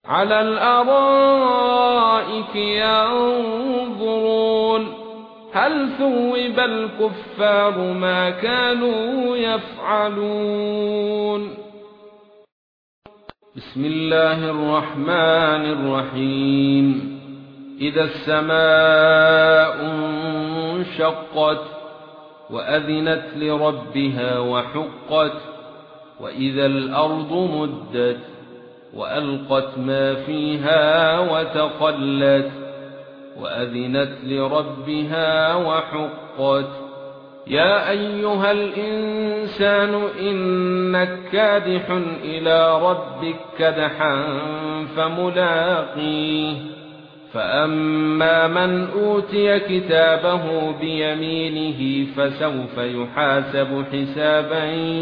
على الأرائك ينظرون هل ثوب الكفار ما كانوا يفعلون. بسم الله الرحمن الرحيم. إذا السماء انشقت وأذنت لربها وحقت وإذا الأرض مدت وألقت ما فيها وتخلت وأذنت لربها وحقت. يا أيها الإنسان إنك كادح إلى ربك كدحا فملاقيه. فأما من أوتي كتابه بيمينه فسوف يحاسب حسابا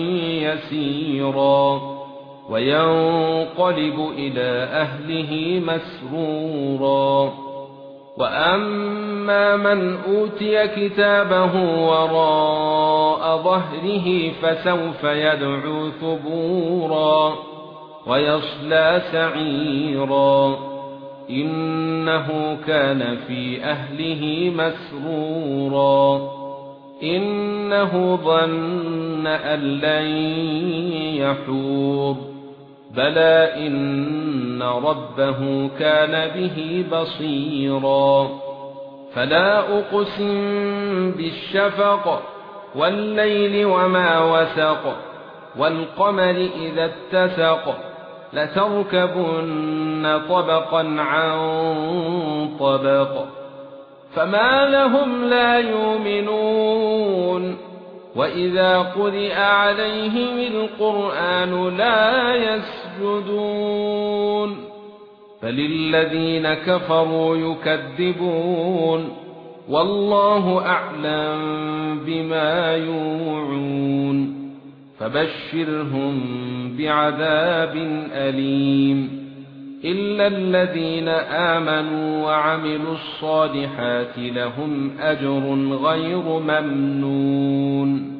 يسيرا وينقلب إلى أهله مسرورا. وأما من أوتي كتابه وراء ظهره فسوف يدعو ثبورا ويصلى سعيرا إنه كان في أهله مسرورا إنه ظن أن لن يحور بلى إن ربه كان به بصيرا. فلا أقسم بالشفق والليل وما وسق والقمر إذا اتسق لتركبن طبقا عن طبق فما لهم لا يؤمنون وإذا قرئ عليهم القرآن لا يسجدون بل الذين كفروا يكذبون والله أعلم بما يوعون فبشرهم بعذاب أليم إلا الذين آمنوا وعملوا الصالحات لهم أجر غير ممنون.